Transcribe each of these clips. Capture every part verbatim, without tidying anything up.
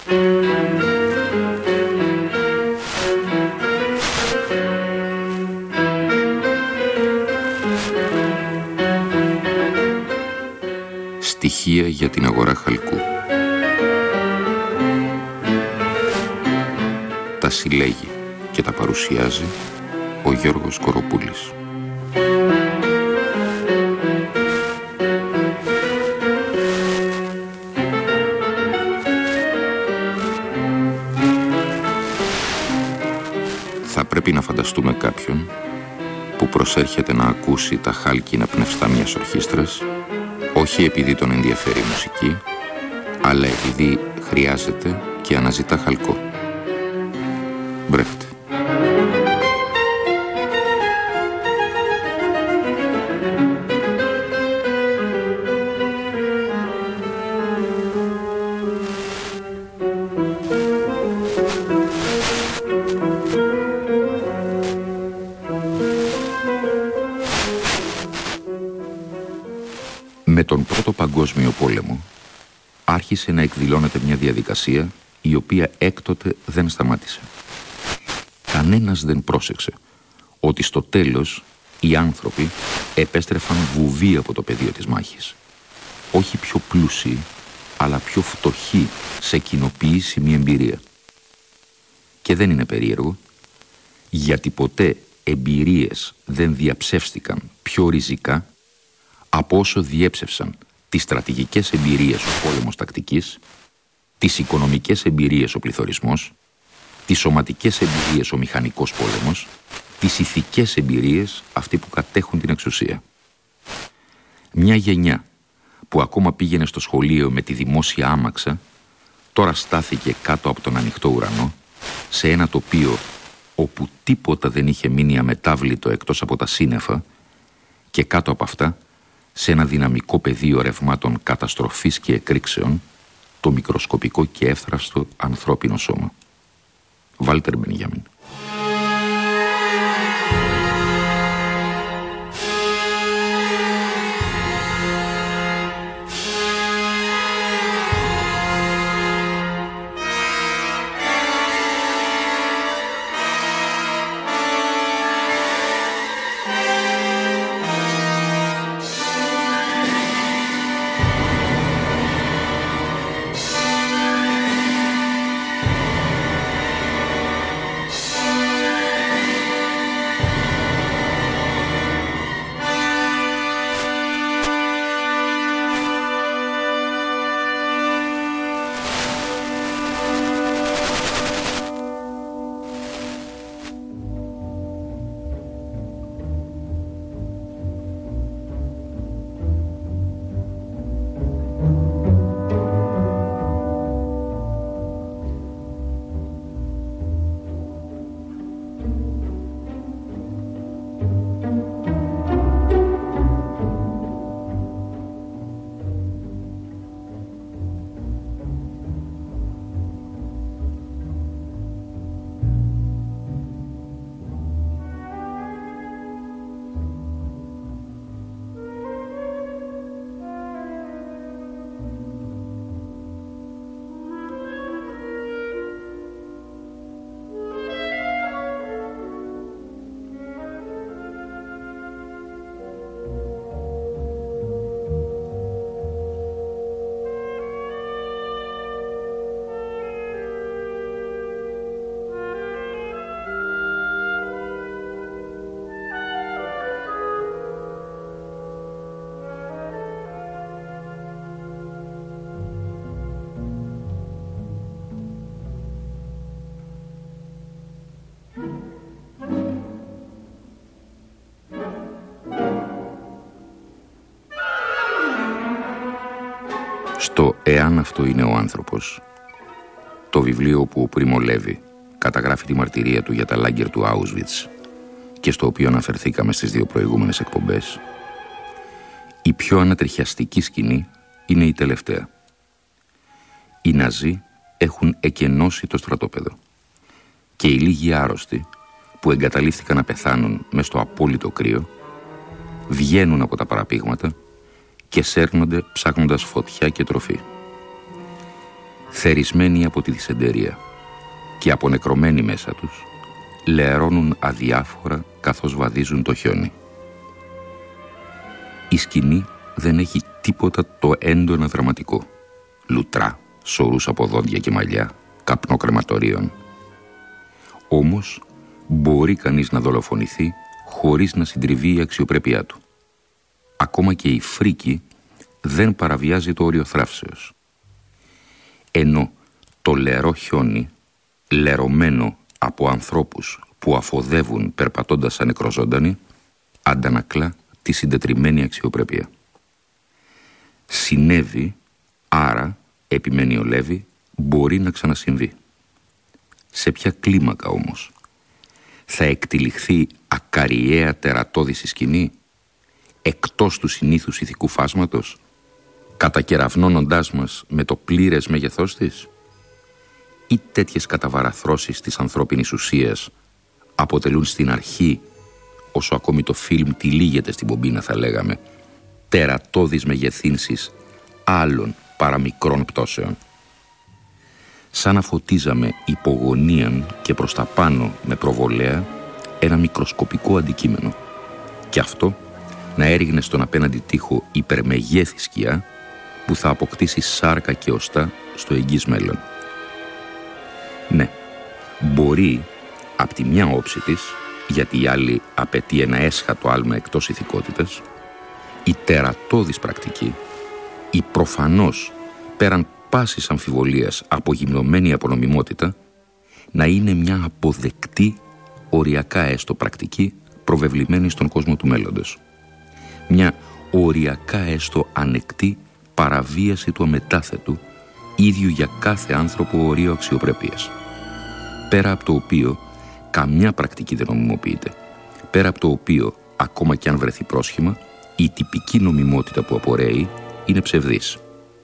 Στοιχεία για την αγορά χαλκού. Τα συλλέγει και τα παρουσιάζει ο Γιώργος Κοροπούλης. Θα πρέπει να φανταστούμε κάποιον που προσέρχεται να ακούσει τα χάλκινα πνευστά μιας ορχήστρας, όχι επειδή τον ενδιαφέρει η μουσική, αλλά επειδή χρειάζεται και αναζητά χαλκό. Μπρέχτε. Με τον Πρώτο Παγκόσμιο Πόλεμο άρχισε να εκδηλώνεται μια διαδικασία η οποία έκτοτε δεν σταμάτησε. Κανένας δεν πρόσεξε ότι στο τέλος οι άνθρωποι επέστρεφαν βουβοί από το πεδίο της μάχης. Όχι πιο πλούσιοι, αλλά πιο φτωχοί σε κοινοποιήσιμη εμπειρία. Και δεν είναι περίεργο, γιατί ποτέ εμπειρίες δεν διαψεύστηκαν πιο ριζικά από όσο διέψευσαν τις στρατηγικές εμπειρίες ο πόλεμος τακτικής, τις οικονομικές εμπειρίες ο πληθωρισμός, τις σωματικές εμπειρίες ο μηχανικός πόλεμος, τις ηθικές εμπειρίες αυτοί που κατέχουν την εξουσία. Μια γενιά που ακόμα πήγαινε στο σχολείο με τη δημόσια άμαξα, τώρα στάθηκε κάτω από τον ανοιχτό ουρανό, σε ένα τοπίο όπου τίποτα δεν είχε μείνει αμετάβλητο εκτός από τα σύννεφα, και κάτω από αυτά, σε ένα δυναμικό πεδίο ρευμάτων καταστροφής και εκρήξεων, το μικροσκοπικό και εύθραυστο ανθρώπινο σώμα. Βάλτερ Μπενιάμιν. Στο «Εάν αυτό είναι ο άνθρωπος», το βιβλίο που ο Πρίμο Λέβη καταγράφει τη μαρτυρία του για τα λάγκερ του Auschwitz και στο οποίο αναφερθήκαμε στις δύο προηγούμενες εκπομπές, η πιο ανατριχιαστική σκηνή είναι η τελευταία. Οι Ναζί έχουν εκενώσει το στρατόπεδο και οι λίγοι άρρωστοι που εγκαταλείφθηκαν να πεθάνουν μες στο απόλυτο κρύο βγαίνουν από τα παραπήγματα και σέρνονται ψάχνοντας φωτιά και τροφή. θερισμένοι από τη δυσεντερία και απονεκρωμένοι μέσα τους, λεαρώνουν αδιάφορα καθώς βαδίζουν το χιόνι. Η δεν έχει τίποτα το έντονα δραματικό. Λουτρά, σωρούς από δόντια και μαλλιά, καπνό κρεματορίων. Όμως μπορεί κανείς να δολοφονηθεί χωρίς να συντριβεί η αξιοπρέπειά του. Ακόμα και η φρίκη δεν παραβιάζει το όριο θράψεως. Ενώ το λερό χιόνι, λερωμένο από ανθρώπους που αφοδεύουν περπατώντας σαν νεκροζώντανοι, αντανακλά τη συντετριμμένη αξιοπρέπεια. Συνέβη, άρα, επιμένει ο Λέβη, μπορεί να ξανασυμβεί. Σε ποια κλίμακα όμως? Θα εκτυλιχθεί ακαριαία τερατώδης η σκηνή, εκτός του συνήθους ηθικού φάσματος, κατακεραυνώνοντάς μας με το πλήρες μέγεθός της? Ή τέτοιες καταβαραθρώσεις της ανθρώπινης ουσίας αποτελούν στην αρχή, όσο ακόμη το φιλμ τυλίγεται στην πομπίνα θα λέγαμε, τερατώδεις μεγεθύνσεις άλλων παραμικρών πτώσεων? Σαν να φωτίζαμε υπογωνίαν και προς τα πάνω με προβολέα ένα μικροσκοπικό αντικείμενο, και αυτό να έριγνε στον απέναντι τοίχο υπερμεγέθη σκιά που θα αποκτήσει σάρκα και οστά στο εγγύς μέλλον. Ναι, μπορεί απ' τη μια όψη της, γιατί η άλλη απαιτεί ένα έσχατο άλμα εκτός ηθικότητας, η τερατώδης πρακτική, η προφανώς πέραν πάσης αμφιβολίας απογυμνωμένη απονομιμότητα, να είναι μια αποδεκτή, οριακά έστω πρακτική, προβεβλημένη στον κόσμο του μέλλοντος. Μια οριακά έστω ανεκτή παραβίαση του αμετάθετου, ίδιου για κάθε άνθρωπο ορίο αξιοπρέπειας. Πέρα από το οποίο καμιά πρακτική δεν νομιμοποιείται. Πέρα από το οποίο, ακόμα κι αν βρεθεί πρόσχημα, η τυπική νομιμότητα που απορρέει είναι ψευδής.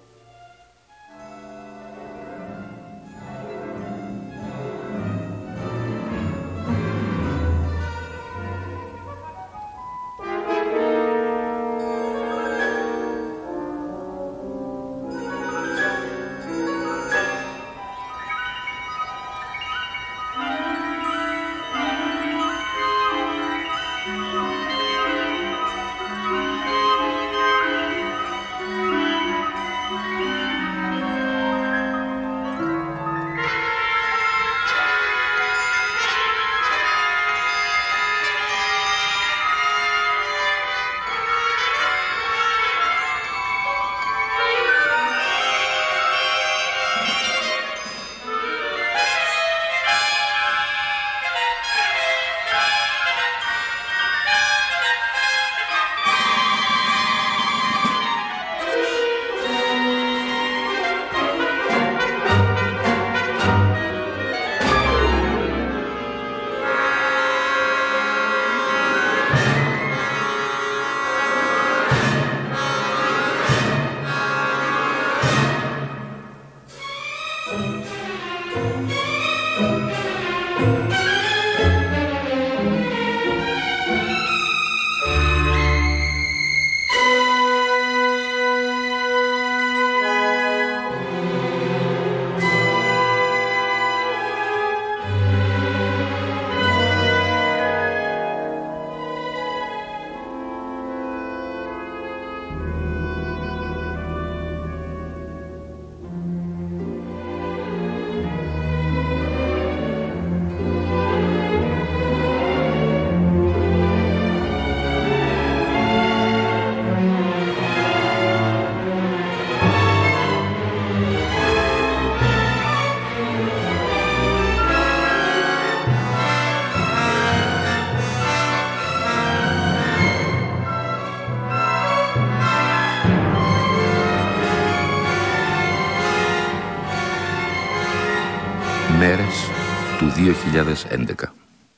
Μέρες του δύο χιλιάδες έντεκα.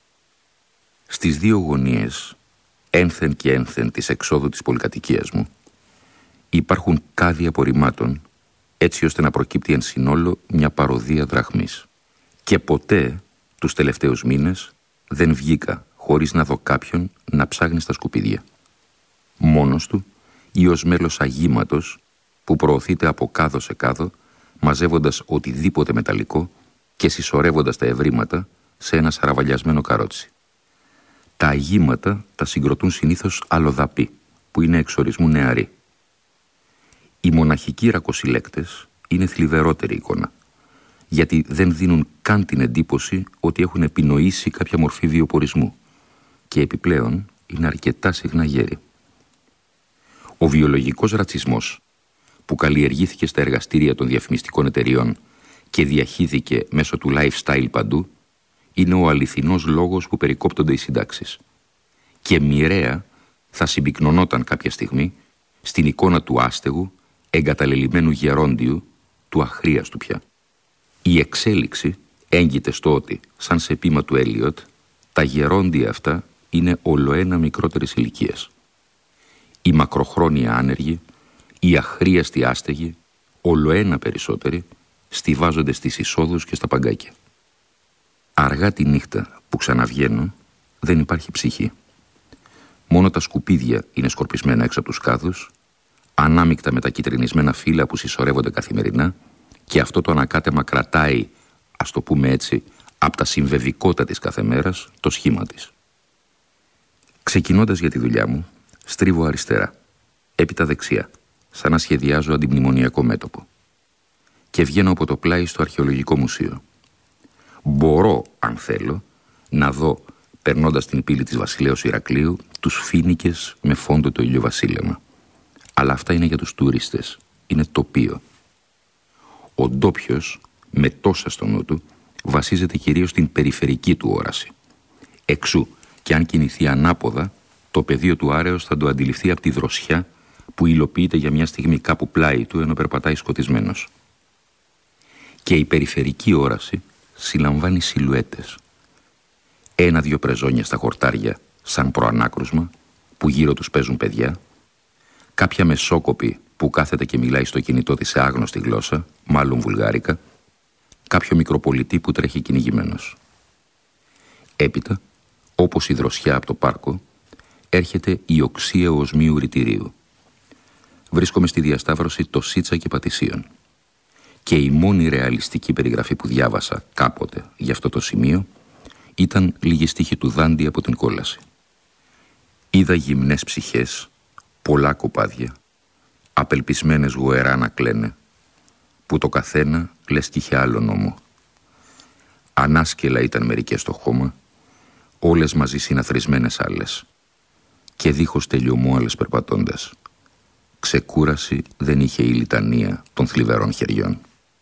Στις δύο γωνίες, ένθεν και ένθεν της εξόδου της πολυκατοικίας μου, υπάρχουν κάδοι απορριμμάτων, έτσι ώστε να προκύπτει εν συνόλο μια παροδία δραχμής. Και ποτέ, τους τελευταίους μήνες, δεν βγήκα χωρίς να δω κάποιον να ψάχνει στα σκουπίδια. Μόνος του ή ως μέλος αγήματος που προωθείται από κάδο σε κάδο μαζεύοντας οτιδήποτε μεταλλικό και συσσωρεύοντας τα ευρήματα σε ένα σαραβαλιασμένο καρότσι. Τα αγήματα τα συγκροτούν συνήθως αλλοδαποί, που είναι εξορισμού νεαροί. Οι μοναχικοί ρακοσυλλέκτες είναι θλιβερότερη εικόνα, γιατί δεν δίνουν καν την εντύπωση ότι έχουν επινοήσει κάποια μορφή βιοπορισμού και επιπλέον είναι αρκετά συχνά γέροι. Ο βιολογικός ρατσισμός που καλλιεργήθηκε στα εργαστήρια των διαφημιστικών εταιριών και διαχύθηκε μέσω του lifestyle παντού είναι ο αληθινός λόγος που περικόπτονται οι συντάξεις και μοιραία θα συμπυκνωνόταν κάποια στιγμή στην εικόνα του άστεγου, εγκαταλελειμμένου γερόντιου, του αχρίαστου πια. Η εξέλιξη έγκυται στο ότι, σαν σε ποίημα του Έλιοτ, τα γερόντια αυτά είναι ολοένα μικρότερης ηλικίας. Οι μακροχρόνια άνεργοι, οι αχρίαστοι άστεγοι, ολοένα περισσότεροι, στιβάζονται στις εισόδους και στα παγκάκια. Αργά τη νύχτα που ξαναβγαίνουν, δεν υπάρχει ψυχή. Μόνο τα σκουπίδια είναι σκορπισμένα έξω από τους κάδους, ανάμεικτα με τα κυτρινισμένα φύλλα που συσσωρεύονται καθημερινά, και αυτό το ανακάτεμα κρατάει, ας το πούμε έτσι, από τα συμβεβικότα της κάθε μέρας, το σχήμα της. Ξεκινώντας για τη δουλειά μου, στρίβω αριστερά, έπειτα δεξιά, σαν να σχεδιάζω αντιμνημονιακό μέτωπο. Και βγαίνω από το πλάι στο Αρχαιολογικό Μουσείο. Μπορώ, αν θέλω, να δω, περνώντας την πύλη της Βασιλέως Ηρακλείου, τους φοίνικες με φόντο το ηλιοβασίλεμα. Αλλά αυτά είναι για τους τουρίστες, είναι τοπίο. Ο ντόπιος, με τόσα στο νου του, βασίζεται κυρίως στην περιφερική του όραση. Εξού, και αν κινηθεί ανάποδα, το πεδίο του άρεως θα το αντιληφθεί από τη δροσιά που υλοποιείται για μια στιγμή κάπου πλάι του ενώ περπατάει σκοτισμένος. Και η περιφερική όραση συλλαμβάνει σιλουέτες. Ένα-δυο πρεζόνια στα χορτάρια, σαν προανάκρουσμα, που γύρω τους παίζουν παιδιά, κάποια μεσόκοπη που κάθεται και μιλάει στο κινητό της σε άγνωστη γλώσσα, μάλλον βουλγάρικα, κάποιο μικροπολιτή που τρέχει κυνηγημένος. Έπειτα, όπως η δροσιά από το πάρκο, έρχεται η οξία οσμίου ρητηρίου. Βρίσκομαι στη διασταύρωση το Σίτσα και Πατησίων. Και η μόνη ρεαλιστική περιγραφή που διάβασα κάποτε για αυτό το σημείο ήταν λίγη στίχη του Δάντη από την κόλαση. Είδα γυμνές ψυχές, πολλά κοπάδια, απελπισμένες γοερά να κλαίνε, που το καθένα λες κι είχε άλλο νόμο. Ανάσκελα ήταν μερικές στο χώμα, όλες μαζί συναθρισμένες άλλες, και δίχως τελειωμό άλλες περπατώντας. Ξεκούραση δεν είχε η λιτανία των θλιβερών χεριών.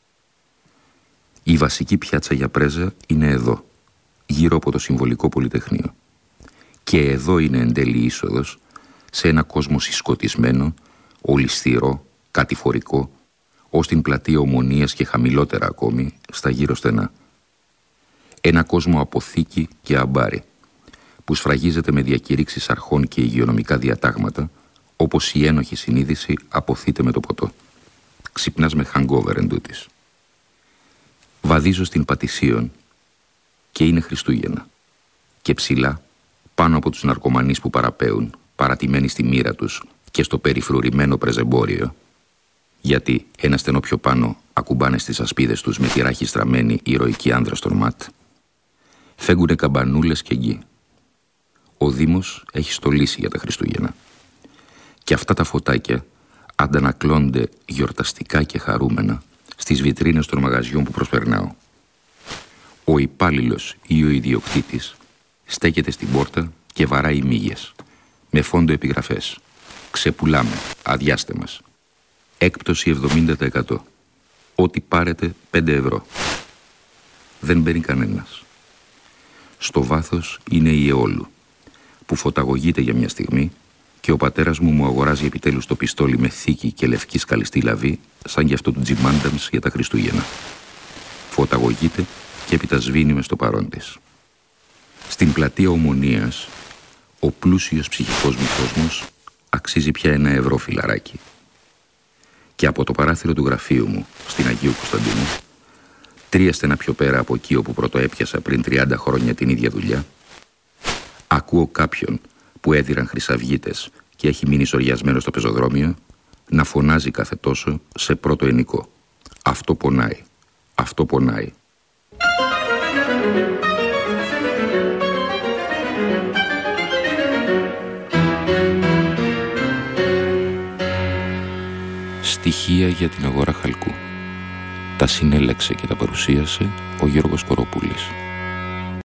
Η βασική πιάτσα για πρέζα είναι εδώ, γύρω από το Συμβολικό Πολυτεχνείο. Και εδώ είναι εν τέλει είσοδος σε ένα κόσμο συσκοτισμένο, ολισθηρό, κατηφορικό, ως την πλατεία Ομονίας και χαμηλότερα ακόμη, στα γύρω στενά. Ένα κόσμο αποθήκη και αμπάρι, που σφραγίζεται με διακηρύξεις αρχών και υγειονομικά διατάγματα, όπως η ένοχη συνείδηση αποθείται με το ποτό. Ξυπνάς με hangover εντούτοις. Βαδίζω στην Πατησίων και είναι Χριστούγεννα. Και ψηλά, πάνω από τους ναρκωμανείς που παραπέουν, παρατημένοι στη μοίρα τους και στο περιφρουρημένο πρεζεμπόριο, γιατί ένα στενό πιο πάνω ακουμπάνε στις ασπίδες τους με τη ράχη στραμμένη ηρωικοί άνδρας στον ΜΑΤ, φέγγουνε καμπανούλες και γκί. Ο Δήμος έχει στολίσει για τα Χριστούγεννα. Και αυτά τα φωτάκια αντανακλώνται γιορταστικά και χαρούμενα στις βιτρίνες των μαγαζιών που προσπερνάω. Ο υπάλληλος ή ο ιδιοκτήτης στέκεται στην πόρτα και βαράει μύγες, με φόντο επιγραφές. Ξεπουλάμε, αδειάστε μας. Έκπτωση εβδομήντα τοις εκατό. Ό,τι πάρετε πέντε ευρώ. Δεν μπαίνει κανένας. Στο βάθος είναι η Αιώλου, που φωταγωγείται για μια στιγμή, και ο πατέρας μου μου αγοράζει επιτέλους το πιστόλι με θήκη και λευκή σκαλιστή λαβή, σαν και αυτό του Τζιμάνταμς για τα Χριστούγεννα. Φωταγωγείται και έπειτα σβήνει μες στο παρόν της. Στην πλατεία Ομονίας, ο πλούσιος ψυχικός μου κόσμος αξίζει πια ένα ευρώ φιλαράκι. Και από το παράθυρο του γραφείου μου, στην Αγίου Κωνσταντίνου, τρία στενά πιο πέρα από εκεί όπου πρώτο έπιασα πριν τριάντα χρόνια την ίδια δουλειά, ακούω κάποιον που έδιραν χρυσαυγίτες και έχει μείνει σοριασμένο στο πεζοδρόμιο να φωνάζει κάθε τόσο σε πρώτο ενικό. Αυτό πονάει. Αυτό πονάει. Στοιχεία για την αγορά χαλκού. Τα συνέλεξε και τα παρουσίασε ο Γιώργος Κοροπούλης.